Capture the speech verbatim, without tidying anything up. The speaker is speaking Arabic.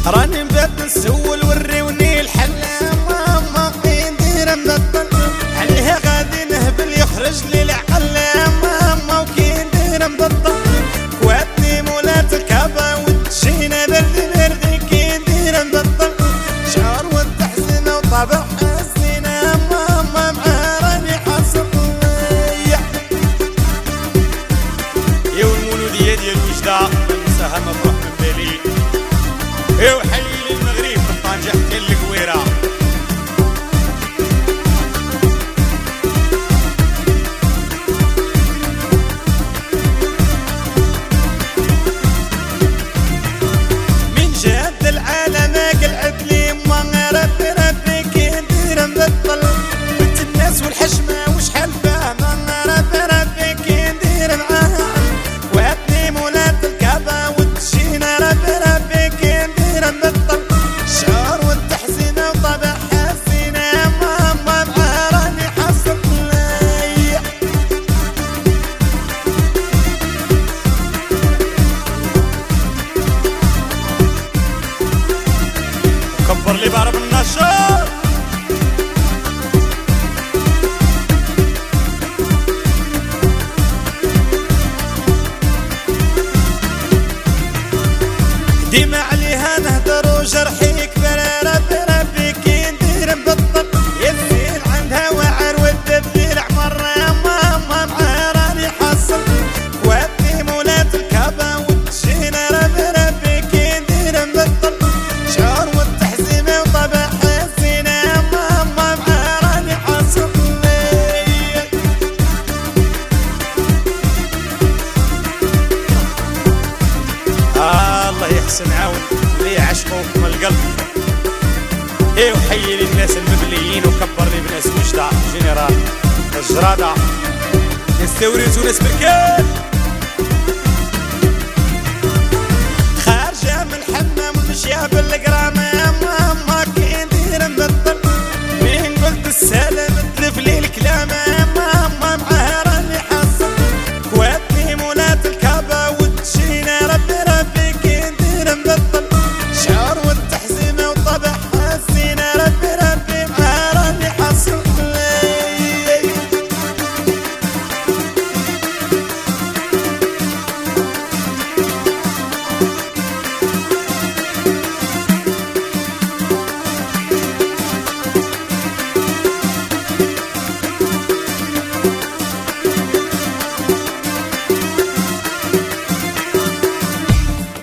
راني نبات نسول وريوني الحلا ماما فين دير مبطل عليها غادي نهبل يخرج لي العقل ماما وكين دير مبطل كواتني مولات الكعبة وتجينا بردي بردي كين دير مبطل شعر والتحزين وطبع حزينة ماما مع راني حاصل يا والمولودية ديال وجدة ننساها ما بروح من بالي يا وحليل المغرب من طنجة حتى الكويرة من جهة العالم قلعت لي ما ربي ربي كي ندير مبطل بنت الناس والحشمة وشحال فاهمة ربي ربي كي ندير معاها وعدني مولات الكعبة وتجينا ربي ربي كي ندير مبطل شعور والتحزين وطبع حزينة ماما مع راني حاصل ليا كبر لي بعرف النشاط ديما عليها نهدر وجرحي كبر ربي ربي كي ندير مبطل يزيد عندها وعر والدبير عمر ماما مع راني حاصل وابني مولات الكعبة وتجينا ربي ربي كي ندير مبطل شعور والتحزين وطبع حزينة ماما مع راني حاصل ليا آه الله يحسن عون لي عشقه من القلب ايه وحيي لي الناس المبليين وكبر لي بناس وجدة جنرال الجرادة نستوريز وناس بركان